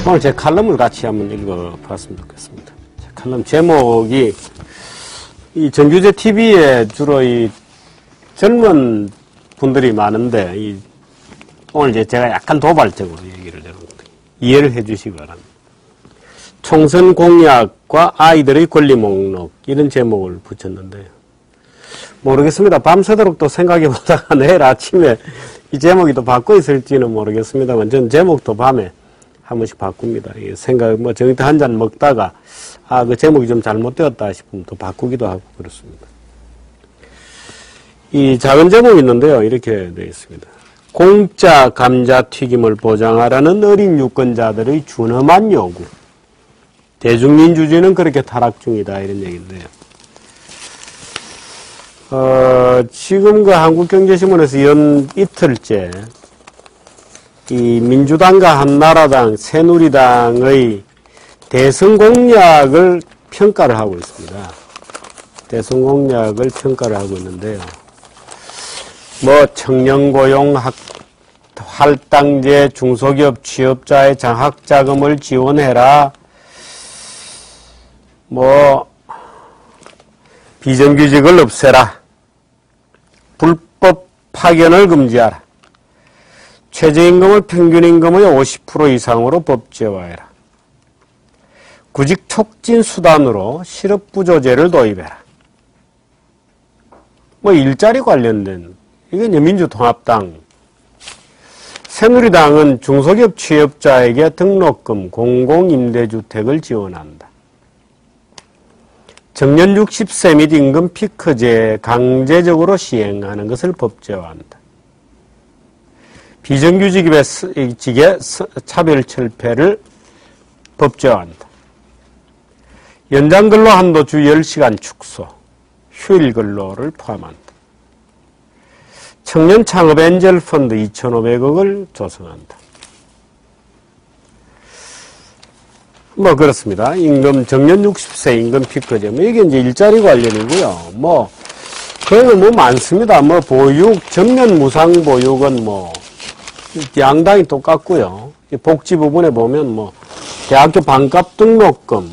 오늘 제 칼럼을 같이 한번 읽어봤으면 좋겠습니다. 제 칼럼 제목이 이 정규제 TV에 주로 이 젊은 분들이 많은데 오늘 이제 제가 약간 도발적으로 얘기를 해놓은데 이해를 해주시기 바랍니다. 총선 공약과 아이들의 권리 목록 이런 제목을 붙였는데요. 모르겠습니다. 밤새도록 또 생각해보다가 내일 아침에 이 제목이 또 바꿔 있을지는 모르겠습니다만 저는 제목도 밤에 한 번씩 바꿉니다. 생각, 저녁 한 잔 먹다가, 그 제목이 좀 잘못되었다 싶으면 또 바꾸기도 하고 그렇습니다. 이 작은 제목이 있는데요. 이렇게 되어 있습니다. 공짜 감자튀김을 보장하라는 어린 유권자들의 준엄한 요구. 대중민주주의는 그렇게 타락 중이다. 이런 얘기인데요. 지금 그 한국경제신문에서 연 이틀째 이 민주당과 한나라당, 새누리당의 대선 공약을 평가를 하고 있습니다. 대선 공약을 평가를 하고 있는데요. 청년고용 할당제, 중소기업 취업자의 장학자금을 지원해라. 비정규직을 없애라. 불법 파견을 금지하라. 최저임금을 평균임금의 50% 이상으로 법제화해라. 구직 촉진 수단으로 실업부조제를 도입해라. 일자리 관련된, 이건 민주통합당. 새누리당은 중소기업 취업자에게 등록금, 공공임대주택을 지원한다. 정년 60세 및 임금 피크제 강제적으로 시행하는 것을 법제화한다. 비정규직의 차별철폐를 법제화한다. 연장근로 한도 주 10시간 축소, 휴일근로를 포함한다. 청년 창업 엔젤 펀드 2,500억을 조성한다. 그렇습니다. 정년 60세 임금 피크제. 이게 이제 일자리 관련이고요. 그거는 많습니다. 보육, 전면 무상 보육은 양당이 똑같고요. 복지 부분에 보면 대학교 반값 등록금,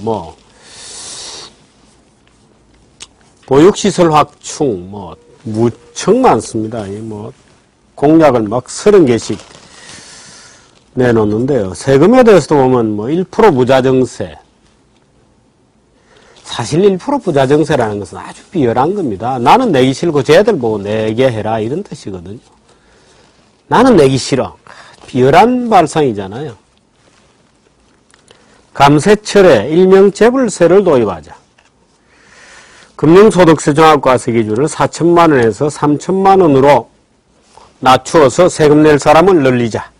보육시설 확충, 무척 많습니다. 공약을 30개씩 내놓는데요. 세금에 대해서도 보면 1% 부자정세. 사실 1% 부자정세라는 것은 아주 비열한 겁니다. 나는 내기 싫고 쟤들 보고 내게 해라 이런 뜻이거든요. 나는 내기 싫어. 비열한 발상이잖아요. 감세철에 일명 재불세를 도입하자. 금융소득세 종합과세 기준을 4천만 원에서 3천만 원으로 낮추어서 세금 낼 사람을 늘리자.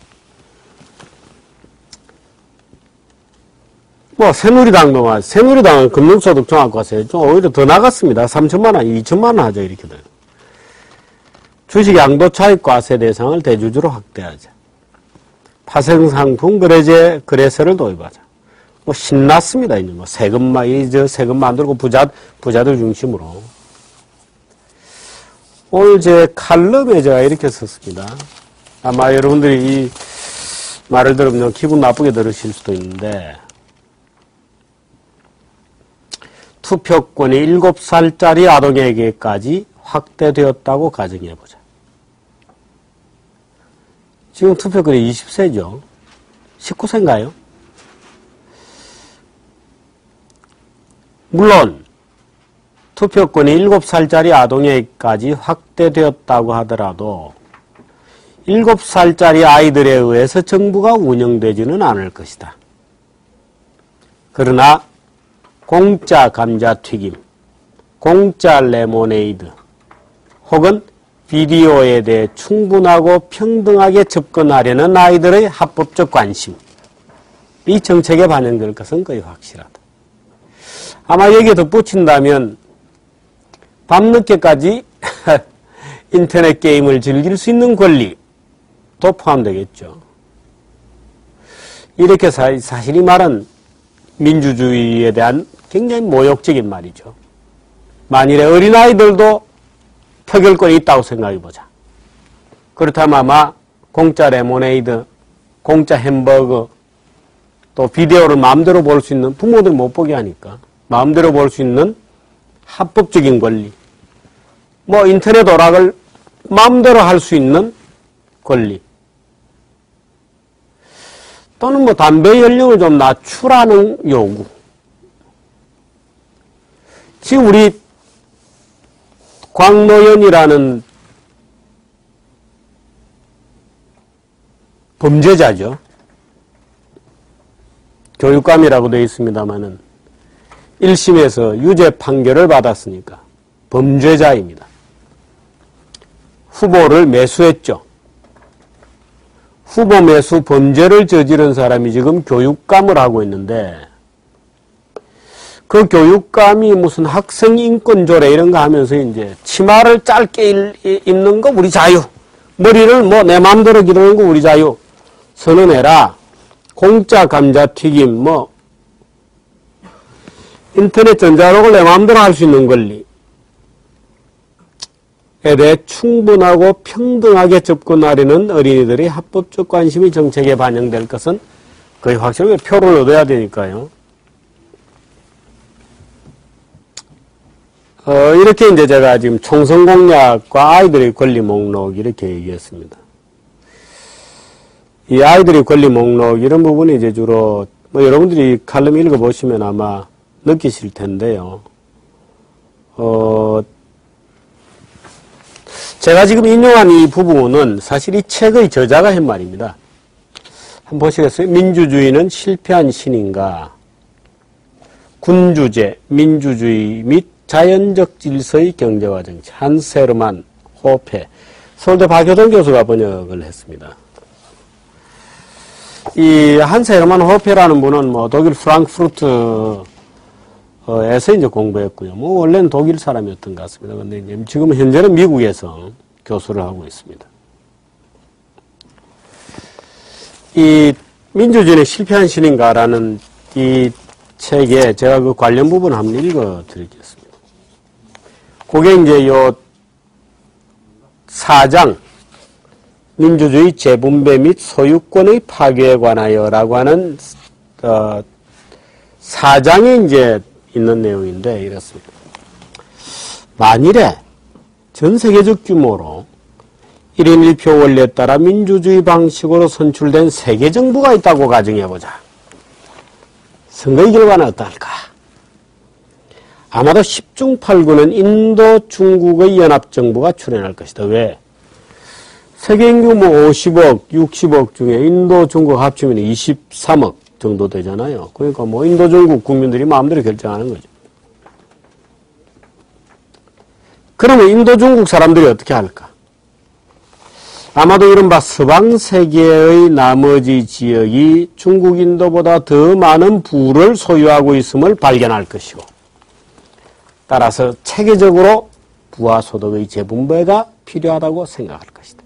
새누리당은 금융소득 종합과세 좀 오히려 더 나갔습니다. 3천만 원, 2천만 원 하죠. 이렇게 돼요. 주식 양도차익 과세 대상을 대주주로 확대하자. 파생상품 거래제 거래세를 도입하자. 신났습니다. 이제 세금 만들고 부자들 중심으로. 오늘 제 칼럼에 제가 이렇게 썼습니다. 아마 여러분들이 이 말을 들으면 기분 나쁘게 들으실 수도 있는데, 투표권이 7살짜리 아동에게까지 확대되었다고 가정해보자. 지금 투표권이 20세죠. 19세인가요? 물론 투표권이 7살짜리 아동에게까지 확대되었다고 하더라도 7살짜리 아이들에 의해서 정부가 운영되지는 않을 것이다. 그러나 공짜 감자튀김, 공짜 레모네이드 혹은 비디오에 대해 충분하고 평등하게 접근하려는 아이들의 합법적 관심, 이 정책에 반영될 것은 거의 확실하다. 아마 여기에 덧붙인다면 밤늦게까지 인터넷 게임을 즐길 수 있는 권리도 포함되겠죠. 이렇게 사실 이 말은 민주주의에 대한 굉장히 모욕적인 말이죠. 만일에 어린아이들도 표결권이 있다고 생각해보자. 그렇다면 아마 공짜 레모네이드, 공짜 햄버거, 또 비디오를 마음대로 볼 수 있는, 부모들 못 보게 하니까 마음대로 볼 수 있는 합법적인 권리, 뭐 인터넷 오락을 마음대로 할 수 있는 권리, 또는 뭐 담배 연령을 좀 낮추라는 요구. 지금 우리 광노연이라는 범죄자죠. 교육감이라고 되어 있습니다만은 1심에서 유죄 판결을 받았으니까 범죄자입니다. 후보를 매수했죠. 후보 매수 범죄를 저지른 사람이 지금 교육감을 하고 있는데, 그 교육감이 무슨 학생 인권 조례 이런 거 하면서 이제 치마를 짧게 입는 거 우리 자유, 머리를 뭐 내 마음대로 기르는 거 우리 자유 선언해라, 공짜 감자튀김, 뭐 인터넷 전자록을 내 마음대로 할 수 있는 권리에 대해 충분하고 평등하게 접근하려는 어린이들의 합법적 관심이 정책에 반영될 것은 거의 확실하게 표를 얻어야 되니까요. 이렇게 이제 제가 지금 총선 공약과 아이들의 권리 목록 이렇게 얘기했습니다. 이 아이들의 권리 목록 이런 부분이 이제 주로 뭐 여러분들이 칼럼 읽어보시면 아마 느끼실 텐데요. 제가 지금 인용한 이 부분은 사실 이 책의 저자가 한 말입니다. 한번 보시겠어요? 민주주의는 실패한 신인가? 군주제, 민주주의 및 자연적 질서의 경제와 정치. 한스 헤르만 호페. 서울대 박효동 교수가 번역을 했습니다. 이 한스 헤르만 호페라는 분은 뭐 독일 프랑크푸르트에서 이제 공부했고요. 뭐 원래는 독일 사람이었던 것 같습니다. 근데 이제 지금 현재는 미국에서 교수를 하고 있습니다. 이 민주주의는 실패한 신인가라는 이 책에 제가 그 관련 부분 한번 읽어 드리겠습니다. 그게 이제 요 4장, 민주주의 재분배 및 소유권의 파괴에 관하여라고 하는, 4장에 이제 있는 내용인데 이렇습니다. 만일에 전 세계적 규모로 1인 1표 원리에 따라 민주주의 방식으로 선출된 세계 정부가 있다고 가정해보자. 선거의 결과는 어떨까? 아마도 10중 8구는 인도, 중국의 연합정부가 출연할 것이다. 왜? 세계 인구 뭐 50억, 60억 중에 인도, 중국 합치면 23억 정도 되잖아요. 그러니까 뭐 인도, 중국 국민들이 마음대로 결정하는 거죠. 그러면 인도, 중국 사람들이 어떻게 할까? 아마도 이른바 서방 세계의 나머지 지역이 중국, 인도보다 더 많은 부를 소유하고 있음을 발견할 것이고, 따라서 체계적으로 부와 소득의 재분배가 필요하다고 생각할 것이다.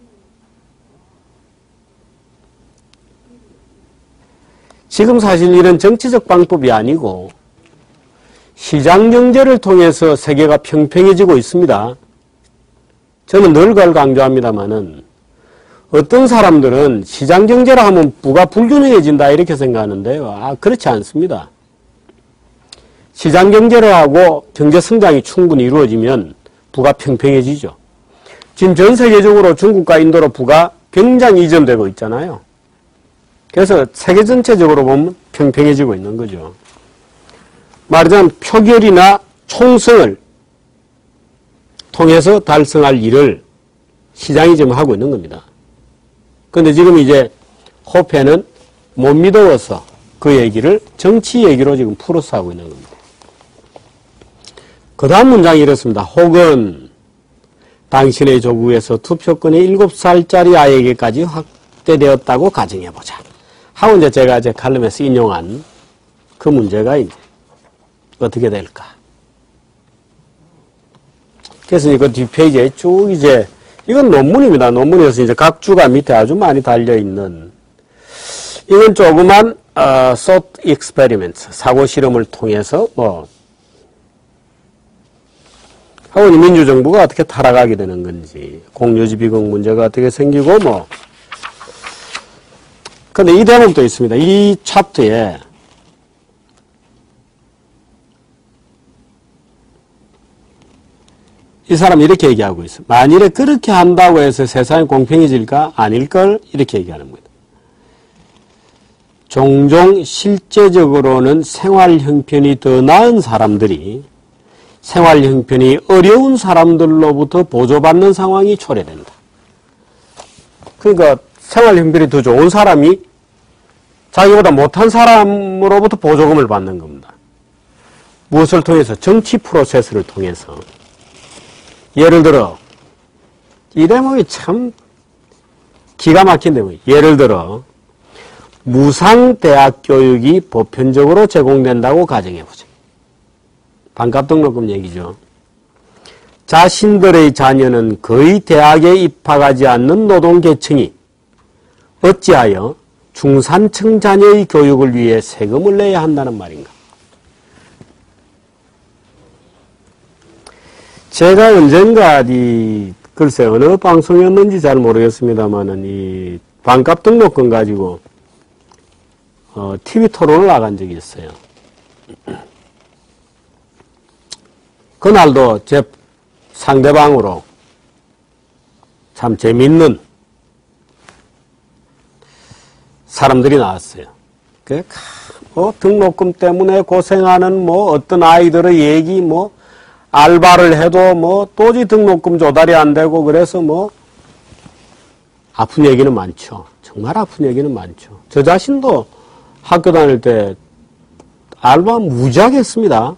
지금 사실 이런 정치적 방법이 아니고 시장 경제를 통해서 세계가 평평해지고 있습니다. 저는 늘 그걸 강조합니다마는 어떤 사람들은 시장 경제라 하면 부가 불균형해진다 이렇게 생각하는데요. 그렇지 않습니다. 시장 경제를 하고 경제 성장이 충분히 이루어지면 부가 평평해지죠. 지금 전 세계적으로 중국과 인도로 부가 굉장히 이전되고 있잖아요. 그래서 세계 전체적으로 보면 평평해지고 있는 거죠. 말하자면 표결이나 총선을 통해서 달성할 일을 시장이 지금 하고 있는 겁니다. 그런데 지금 이제 호페는 못 믿어서 그 얘기를 정치 얘기로 지금 풀어서 하고 있는 겁니다. 그 다음 문장이 이렇습니다. 혹은 당신의 조국에서 투표권이 7살짜리 아이에게까지 확대되었다고 가정해보자. 하고 이제 제가 제 칼럼에서 인용한 그 문제가 이제 어떻게 될까. 그래서 그 뒷페이지에 쭉 이제 이건 논문입니다. 논문에서 이제 각 주가 밑에 아주 많이 달려있는, 이건 조그만, thought experiment, 사고 실험을 통해서 하고 민주정부가 어떻게 타락하게 되는 건지, 공유지 비공 문제가 어떻게 생기고 근데 이 대목도 있습니다. 이 차트에 이 사람이 이렇게 얘기하고 있어요. 만일에 그렇게 한다고 해서 세상이 공평해질까? 아닐걸? 이렇게 얘기하는 겁니다. 종종 실제적으로는 생활 형편이 더 나은 사람들이 생활 형편이 어려운 사람들로부터 보조받는 상황이 초래된다. 그러니까 생활 형편이 더 좋은 사람이 자기보다 못한 사람으로부터 보조금을 받는 겁니다. 무엇을 통해서? 정치 프로세스를 통해서. 예를 들어 이 대목이 참 기가 막힌 대목이에요. 예를 들어 무상대학 교육이 보편적으로 제공된다고 가정해보죠. 반값 등록금 얘기죠. 자신들의 자녀는 거의 대학에 입학하지 않는 노동계층이 어찌하여 중산층 자녀의 교육을 위해 세금을 내야 한다는 말인가? 제가 언젠가 글쎄 어느 방송이었는지 잘 모르겠습니다만은 이 반값 등록금 가지고 TV 토론을 나간 적이 있어요. 그날도 제 상대방으로 참 재밌는 사람들이 나왔어요. 등록금 때문에 고생하는 어떤 아이들의 얘기 알바를 해도 도저히 등록금 조달이 안 되고 그래서 아픈 얘기는 많죠. 정말 아픈 얘기는 많죠. 저 자신도 학교 다닐 때 알바 무지하게 했습니다.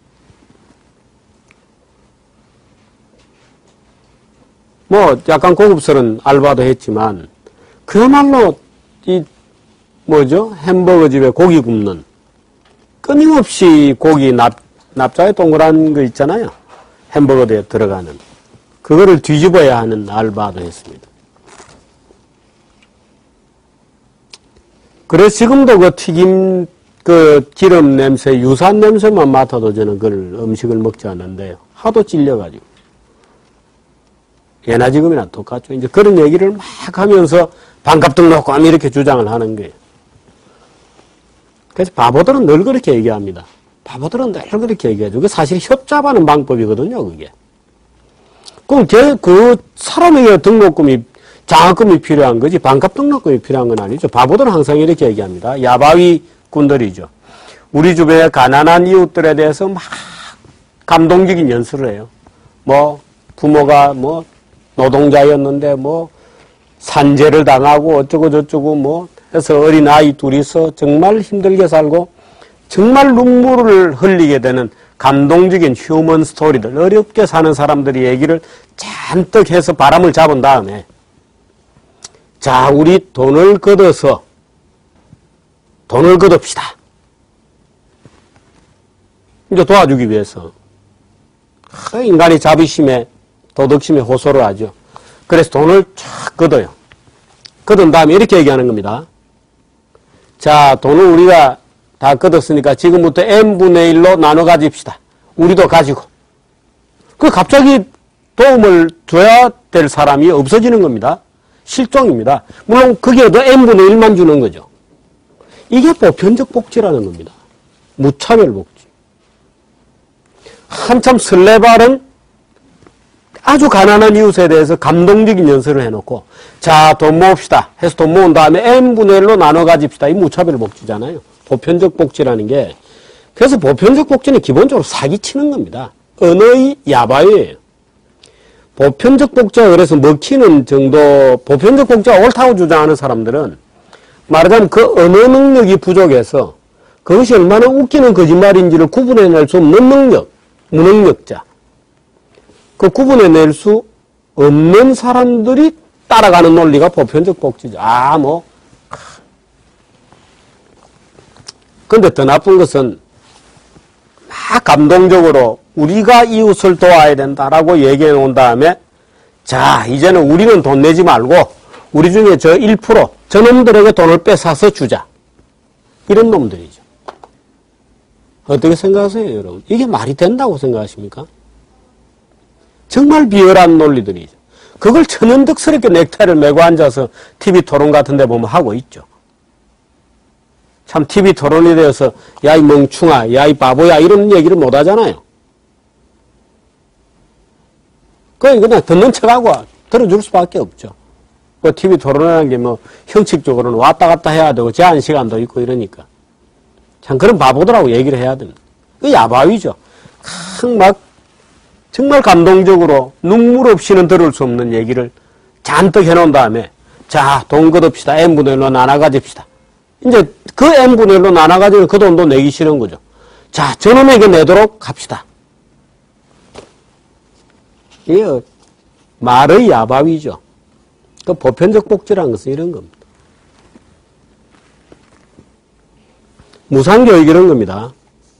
약간 고급스러운 알바도 했지만 그야말로 햄버거 집에 고기 굽는 끊임없이 고기 납작에 동그란 거 있잖아요. 햄버거에 들어가는 그거를 뒤집어야 하는 알바도 했습니다. 그래서 지금도 그 튀김 기름 냄새, 유산 냄새만 맡아도 저는 그걸 음식을 먹지 않는데요. 하도 찔려가지고. 예나 지금이나 똑같죠. 이제 그런 얘기를 막 하면서 반값 등록금 이렇게 주장을 하는 거예요. 그래서 바보들은 늘 그렇게 얘기합니다. 바보들은 늘 그렇게 얘기하죠. 그게 사실 협잡하는 방법이거든요, 그게. 그럼 그 사람에게 등록금이, 장학금이 필요한 거지, 반값 등록금이 필요한 건 아니죠. 바보들은 항상 이렇게 얘기합니다. 야바위 꾼들이죠. 우리 주변에 가난한 이웃들에 대해서 막 감동적인 연설을 해요. 부모가 노동자였는데 산재를 당하고 어쩌고 해서 어린 아이 둘이서 정말 힘들게 살고 정말 눈물을 흘리게 되는 감동적인 휴먼 스토리들, 어렵게 사는 사람들의 얘기를 잔뜩 해서 바람을 잡은 다음에 자, 우리 돈을 걷읍시다. 이제 도와주기 위해서 인간이 자비심에 도덕심에 호소를 하죠. 그래서 돈을 쫙 걷어요. 걷은 다음에 이렇게 얘기하는 겁니다. 자, 돈을 우리가 다 걷었으니까 지금부터 n분의 1로 나눠 가집시다. 우리도 가지고. 갑자기 도움을 줘야 될 사람이 없어지는 겁니다. 실종입니다. 물론 거기에도 n분의 1만 주는 거죠. 이게 보편적 복지라는 겁니다. 무차별 복지. 한참 설레발은 아주 가난한 이웃에 대해서 감동적인 연설을 해놓고 자, 돈 모읍시다 해서 돈 모은 다음에 n분의 1로 나눠 가집시다. 이 무차별 복지잖아요. 보편적 복지라는 게. 그래서 보편적 복지는 기본적으로 사기치는 겁니다. 언어의 야바위예요. 보편적 복지가 그래서 먹히는 정도, 보편적 복지가 옳다고 주장하는 사람들은 말하자면 그 언어 능력이 부족해서 그것이 얼마나 웃기는 거짓말인지를 구분해낼 수 없는 능력, 무능력자. 그 구분해낼 수 없는 사람들이 따라가는 논리가 보편적 복지죠. 근데 더 나쁜 것은 막 감동적으로 우리가 이웃을 도와야 된다라고 얘기해 놓은 다음에 자, 이제는 우리는 돈 내지 말고 우리 중에 저 1%, 저놈들에게 돈을 뺏어서 주자. 이런 놈들이죠. 어떻게 생각하세요, 여러분? 이게 말이 된다고 생각하십니까? 정말 비열한 논리들이죠. 그걸 천연덕스럽게 넥타이를 메고 앉아서 TV 토론 같은 데 보면 하고 있죠. 참 TV 토론에 대해서 야, 이 멍충아, 야, 이 바보야 이런 얘기를 못 하잖아요. 그냥 듣는 척하고 들어줄 수밖에 없죠. 그 TV 토론이라는 게 뭐 형식적으로는 왔다 갔다 해야 되고 제한 시간도 있고 이러니까. 참 그런 바보들하고 얘기를 해야 됩니다. 그 야바위죠. 정말 감동적으로 눈물 없이는 들을 수 없는 얘기를 잔뜩 해놓은 다음에 자, 돈 걷읍시다. n분의 1로 나눠 가집시다. 이제 그 n분의 1로 나눠 가지면 그 돈도 내기 싫은 거죠. 자, 저놈에게 내도록 합시다. 이게 말의 야바위죠. 그 보편적 복지라는 것은 이런 겁니다. 무상교육 이런 겁니다.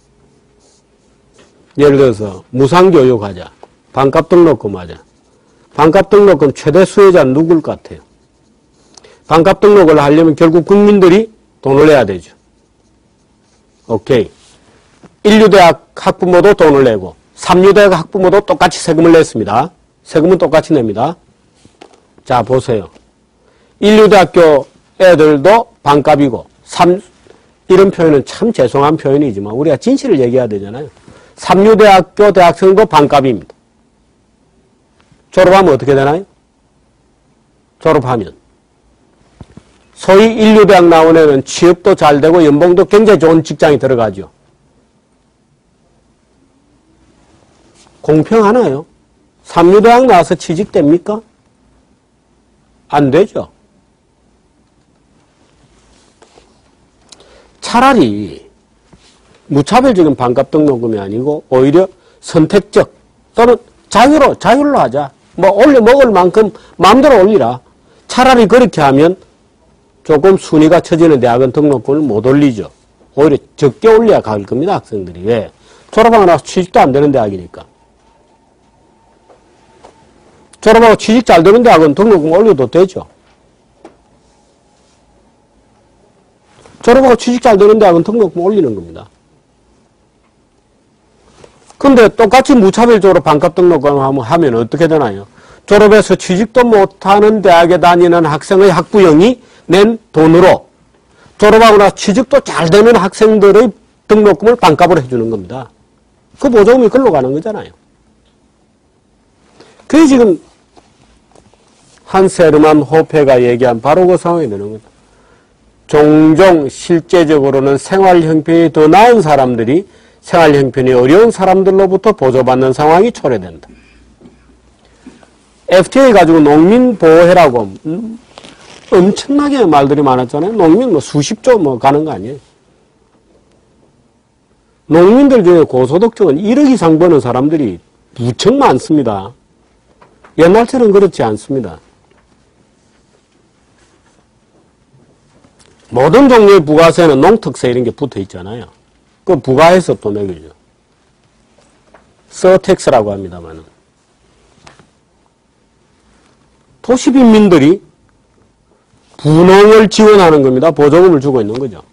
예를 들어서 무상교육하자. 반값 등록금 하자. 반값 등록금 최대 수혜자는 누굴 것 같아요? 반값 등록을 하려면 결국 국민들이 돈을 내야 되죠. 오케이. 1류대학 학부모도 돈을 내고 3류대학 학부모도 똑같이 세금을 냈습니다. 세금은 똑같이 냅니다. 자, 보세요. 1류대학교 애들도 반값이고 이런 표현은 참 죄송한 표현이지만 우리가 진실을 얘기해야 되잖아요. 3류대학교 대학생도 반값입니다. 졸업하면 어떻게 되나요? 졸업하면 소위 1류대학 나온 애는 취업도 잘 되고 연봉도 굉장히 좋은 직장에 들어가죠. 공평하나요? 3류대학 나와서 취직됩니까? 안 되죠. 차라리 무차별적인 반값 등록금이 아니고 오히려 선택적 또는 자율로 하자. 뭐 올려 먹을 만큼 마음대로 올리라. 차라리 그렇게 하면 조금 순위가 처지는 대학은 등록금을 못 올리죠. 오히려 적게 올려야 갈 겁니다. 학생들이. 왜? 졸업하고 나서 취직도 안 되는 대학이니까. 졸업하고 취직 잘 되는 대학은 등록금 올려도 되죠. 졸업하고 취직 잘 되는 대학은 등록금 올리는 겁니다. 근데 똑같이 무차별적으로 반값 등록금 하면 어떻게 되나요? 졸업해서 취직도 못하는 대학에 다니는 학생의 학부형이 낸 돈으로 졸업하고 나서 취직도 잘 되는 학생들의 등록금을 반값으로 해주는 겁니다. 그 보조금이 글로 가는 거잖아요. 그게 지금 한세르만 호페가 얘기한 바로 그 상황이 되는 겁니다. 종종 실제적으로는 생활 형편이 더 나은 사람들이 생활 형편이 어려운 사람들로부터 보조받는 상황이 초래된다. FTA 가지고 농민 보호해라고 엄청나게 말들이 많았잖아요. 농민 뭐 수십조 뭐 가는 거 아니에요. 농민들 중에 고소득층은 1억 이상 버는 사람들이 무척 많습니다. 옛날처럼 그렇지 않습니다. 모든 종류의 부가세는 농특세 이런 게 붙어 있잖아요. 그 부가해서 또 매겨죠. 서택스라고 합니다만은. 도시빈민들이 분홍을 지원하는 겁니다. 보조금을 주고 있는 거죠.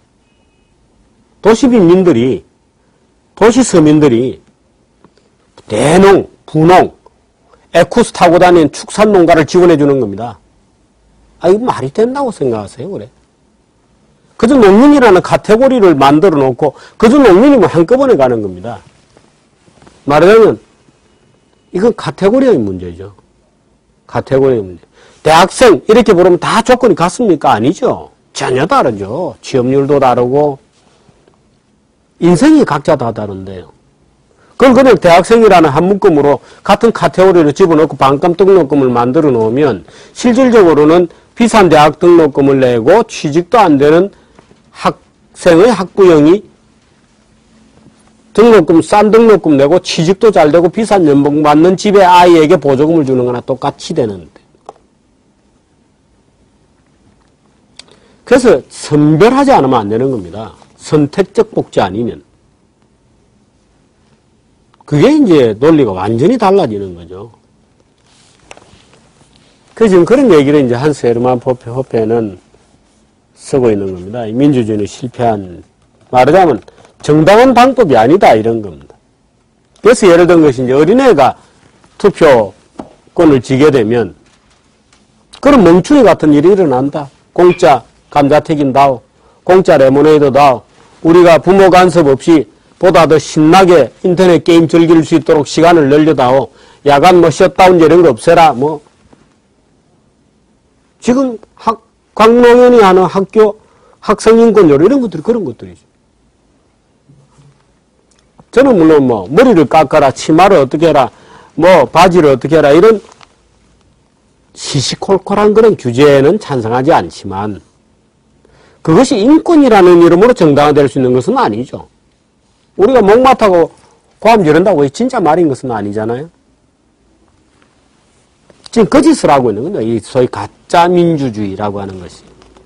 도시빈민들이, 도시서민들이 대농, 분홍, 에쿠스 타고 다니는 축산농가를 지원해 주는 겁니다. 아, 이거 말이 된다고 생각하세요, 그래? 그저 농민이라는 카테고리를 만들어 놓고 그저 농민이면 한꺼번에 가는 겁니다. 말하자면 이건 카테고리의 문제죠. 카테고리의 문제. 대학생 이렇게 부르면 다 조건이 같습니까? 아니죠. 전혀 다르죠. 취업률도 다르고 인생이 각자 다 다른데요. 그걸 그냥 대학생이라는 한 묶음으로 같은 카테고리를 집어넣고 반값 등록금을 만들어 놓으면 실질적으로는 비싼 대학 등록금을 내고 취직도 안 되는 학생의 학부형이 등록금, 싼 등록금 내고 취직도 잘 되고 비싼 연봉 받는 집의 아이에게 보조금을 주는 거나 똑같이 되는데. 그래서 선별하지 않으면 안 되는 겁니다. 선택적 복지 아니면. 그게 이제 논리가 완전히 달라지는 거죠. 그래서 지금 그런 얘기를 이제 한세르만 호페는 쓰고 있는 겁니다. 민주주의는 실패한, 말하자면 정당한 방법이 아니다 이런 겁니다. 그래서 예를 든 것이 이제 어린애가 투표권을 지게 되면 그런 멍충이 같은 일이 일어난다. 공짜 감자튀김 다오, 공짜 레모네이드 다오, 우리가 부모 간섭 없이 보다 더 신나게 인터넷 게임 즐길 수 있도록 시간을 늘려다오, 야간 뭐 셧다운 이런 거 없애라, 뭐. 지금 강노현이 하는 학교 학생인권조례 이런 것들이 그런 것들이죠. 저는 물론 뭐 머리를 깎아라, 치마를 어떻게 해라, 뭐 바지를 어떻게 해라 이런 시시콜콜한 그런 규제에는 찬성하지 않지만 그것이 인권이라는 이름으로 정당화될 수 있는 것은 아니죠. 우리가 목마타고 고함 지른다고 진짜 말인 것은 아니잖아요. 지금 거짓을 하고 있는 거죠. 이 소위 가짜 민주주의라고 하는 것이.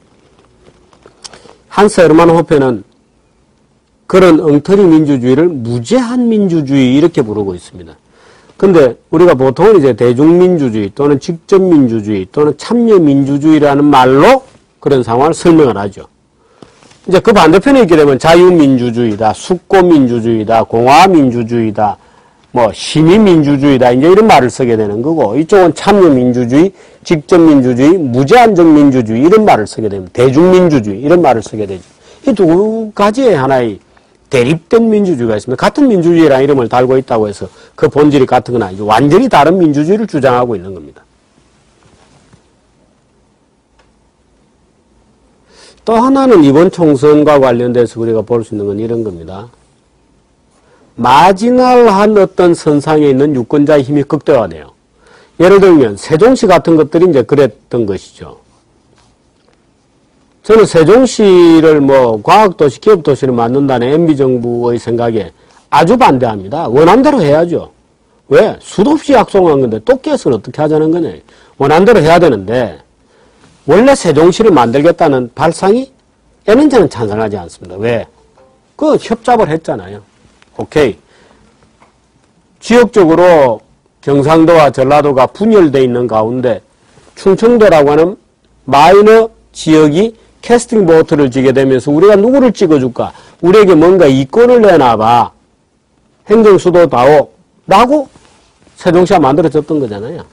한스 헤르만 호페는 그런 엉터리 민주주의를 무제한 민주주의 이렇게 부르고 있습니다. 근데 우리가 보통은 이제 대중민주주의 또는 직접민주주의 또는 참여민주주의라는 말로 그런 상황을 설명을 하죠. 이제 그 반대편에 있게 되면 자유민주주의다, 숙고민주주의다, 공화민주주의다, 뭐 시민민주주의다 이제 이런 말을 쓰게 되는 거고 이쪽은 참여민주주의, 직접민주주의, 무제한적 민주주의 이런 말을 쓰게 됩니다. 대중민주주의 이런 말을 쓰게 되죠. 이 두 가지의 하나의 대립된 민주주의가 있습니다. 같은 민주주의라는 이름을 달고 있다고 해서 그 본질이 같은 건 아니죠. 완전히 다른 민주주의를 주장하고 있는 겁니다. 또 하나는 이번 총선과 관련돼서 우리가 볼 수 있는 건 이런 겁니다. 마지널한 어떤 선상에 있는 유권자의 힘이 극대화돼요. 예를 들면 세종시 같은 것들이 이제 그랬던 것이죠. 저는 세종시를 뭐 과학도시, 기업도시를 만든다는 MB정부의 생각에 아주 반대합니다. 원한대로 해야죠. 왜? 수도 없이 약속한 건데 또 깨서는 어떻게 하자는 거냐. 원한대로 해야 되는데 원래 세종시를 만들겠다는 발상이 에는 저는 찬성하지 않습니다. 왜? 그 협잡을 했잖아요. 오케이. 지역적으로 경상도와 전라도가 분열되어 있는 가운데 충청도라고 하는 마이너 지역이 캐스팅 보트를 지게 되면서 우리가 누구를 찍어줄까? 우리에게 뭔가 이권을 내놔봐. 행정수도다오. 라고 세종시가 만들어졌던 거잖아요.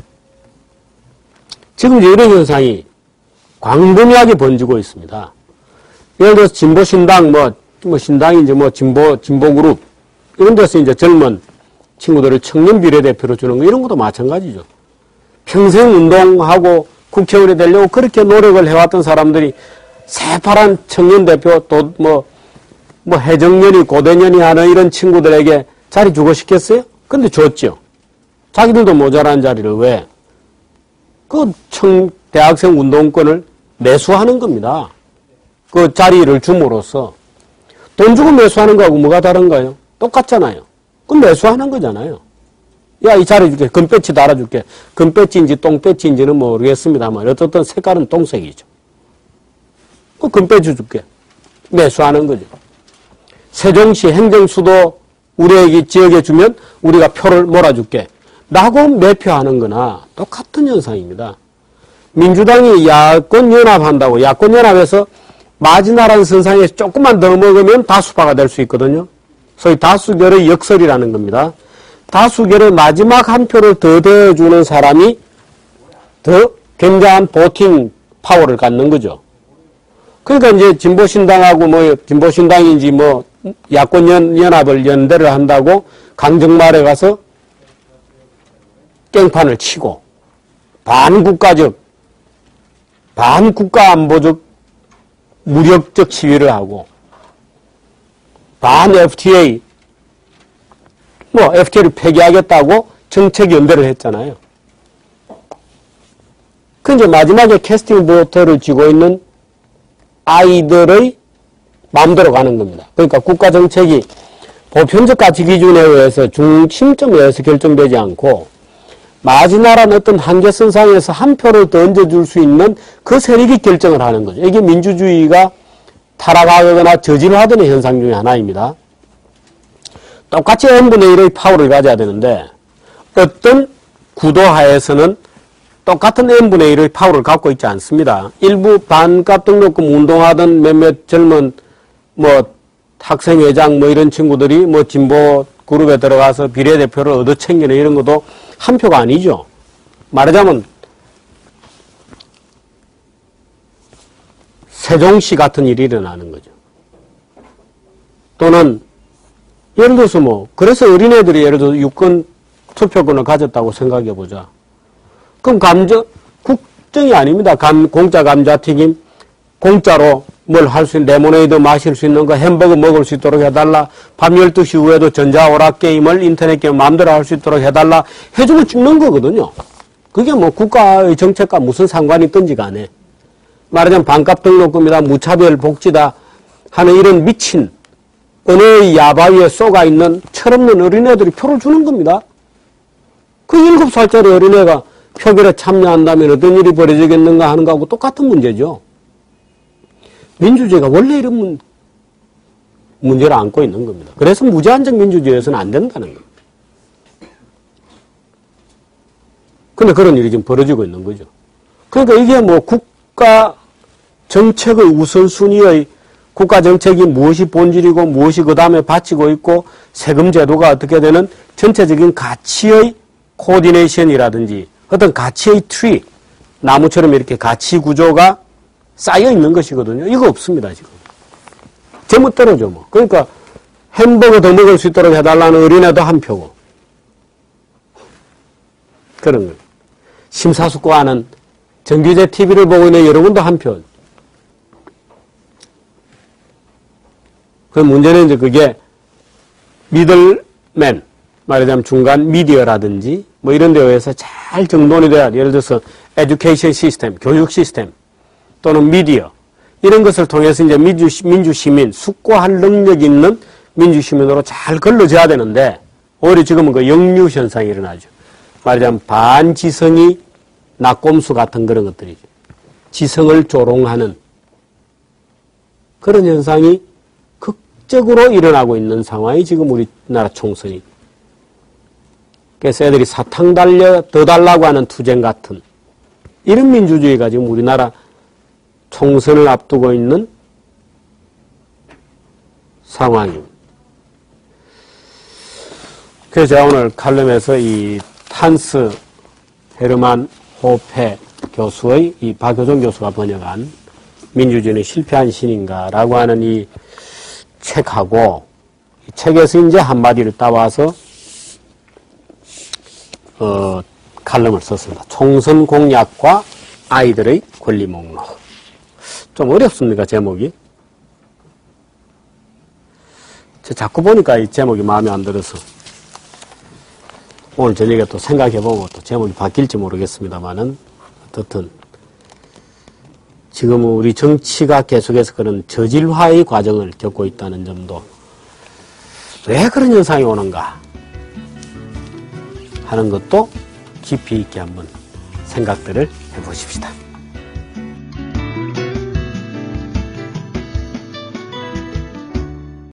지금 이런 현상이 광범위하게 번지고 있습니다. 예를 들어서 진보신당, 신당인지 진보그룹, 이런 데서 이제 젊은 친구들을 청년 비례대표로 주는 거, 이런 것도 마찬가지죠. 평생 운동하고 국회의원이 되려고 그렇게 노력을 해왔던 사람들이 새파란 청년 대표 또 해정년이 고대년이 하는 이런 친구들에게 자리 주고 싶겠어요? 근데 줬죠. 자기들도 모자란 자리를 왜? 그 대학생 운동권을 매수하는 겁니다. 그 자리를 줌으로써. 돈 주고 매수하는 거하고 뭐가 다른가요? 똑같잖아요. 그럼 매수하는 거잖아요. 야, 이 자리 줄게. 금배지 달아줄게. 금배지인지 똥배지인지는 모르겠습니다만 어쨌든 색깔은 똥색이죠. 그 금배지 줄게. 매수하는 거죠. 세종시 행정수도 우리에게 지역에 주면 우리가 표를 몰아줄게. 라고 매표하는 거나 똑같은 현상입니다. 민주당이 야권연합한다고 야권연합에서 마지나라는 선상에서 조금만 더 먹으면 다수파가 될 수 있거든요. 소위 다수결의 역설이라는 겁니다. 다수결의 마지막 한 표를 더 더해주는 사람이 더 굉장한 보팅 파워를 갖는 거죠. 그러니까 이제 진보신당하고 진보신당인지 야권연합을 연대를 한다고 강정말에 가서 깽판을 치고 반국가적, 반국가안보적 무력적 시위를 하고 반 FTA, FTA를 폐기하겠다고 정책 연대를 했잖아요. 그 이제 마지막에 캐스팅 보트를 쥐고 있는 아이들의 마음대로 가는 겁니다. 그러니까 국가 정책이 보편적 가치 기준에 의해서 중심점에 의해서 결정되지 않고 마지나란 어떤 한계선상에서 한 표를 더 얹어줄 수 있는 그 세력이 결정을 하는 거죠. 이게 민주주의가 타락하거나 저질화되는 현상 중에 하나입니다. 똑같이 n분의 1의 파워를 가져야 되는데 어떤 구도하에서는 똑같은 n분의 1의 파워를 갖고 있지 않습니다. 일부 반값 등록금 운동하던 몇몇 젊은 학생회장 이런 친구들이 진보 그룹에 들어가서 비례대표를 얻어 챙기는 이런 것도 한 표가 아니죠. 말하자면 세종시 같은 일이 일어나는 거죠. 또는 예를 들어서 그래서 어린애들이 예를 들어서 유권 투표권을 가졌다고 생각해보자. 그럼 국정이 아닙니다. 공짜 감자튀김, 공짜로 뭘 할 수 있는, 레모네이드 마실 수 있는 거, 햄버거 먹을 수 있도록 해달라. 밤 12시 후에도 전자오락게임을 인터넷 게임 마음대로 할 수 있도록 해달라. 해주면 찍는 거거든요. 그게 뭐 국가의 정책과 무슨 상관이 있든지 간에. 말하자면 반값 등록금이다, 무차별 복지다 하는 이런 미친 은혜의 야바위에 쏘가있는 철없는 어린애들이 표를 주는 겁니다. 그 7살짜리 어린애가 표결에 참여한다면 어떤 일이 벌어지겠는가 하는 거하고 똑같은 문제죠. 민주주의가 원래 이런 문제를 안고 있는 겁니다. 그래서 무제한적 민주주의에서는 안 된다는 겁니다. 근데 그런 일이 지금 벌어지고 있는 거죠. 그러니까 이게 뭐 국가 정책의 우선순위의 국가 정책이 무엇이 본질이고 무엇이 그 다음에 바치고 있고 세금 제도가 어떻게 되는 전체적인 가치의 코디네이션이라든지 어떤 가치의 트리, 나무처럼 이렇게 가치 구조가 쌓여 있는 것이거든요. 이거 없습니다, 지금. 제멋대로죠, 뭐. 그러니까 햄버거 더 먹을 수 있도록 해달라는 어린애도 한 표고. 그런 거예요. 심사숙고하는 정규제 TV를 보고 있는 여러분도 한 표. 그 문제는 이제 그게 미들맨, 말하자면 중간 미디어라든지 뭐 이런 데 의해서 잘 정돈이 돼야, 예를 들어서 에듀케이션 시스템, 교육 시스템 또는 미디어 이런 것을 통해서 이제 민주시민, 숙고할 능력 있는 민주시민으로 잘 걸러져야 되는데 오히려 지금은 그 역류 현상이 일어나죠. 말하자면 반지성이 낙곰수 같은 그런 것들이죠. 지성을 조롱하는 그런 현상이 극적으로 일어나고 있는 상황이 지금 우리나라 총선이. 그래서 애들이 사탕 더 달라고 하는 투쟁 같은 이런 민주주의가 지금 우리나라 총선을 앞두고 있는 상황입니다. 그래서 제가 오늘 칼럼에서 이 한스 헤르만 호페 교수의 이 박효종 교수가 번역한 민주주의는 실패한 신인가라고 하는 이 책하고 이 책에서 이제 한마디를 따와서 칼럼을 썼습니다. 총선 공약과 아이들의 권리 목록. 좀 어렵습니까, 제목이? 자꾸 보니까 이 제목이 마음에 안 들어서 오늘 저녁에 또 생각해보고 또 제목이 바뀔지 모르겠습니다만은 어떻든 지금 우리 정치가 계속해서 그런 저질화의 과정을 겪고 있다는 점도 왜 그런 현상이 오는가 하는 것도 깊이 있게 한번 생각들을 해보십시다.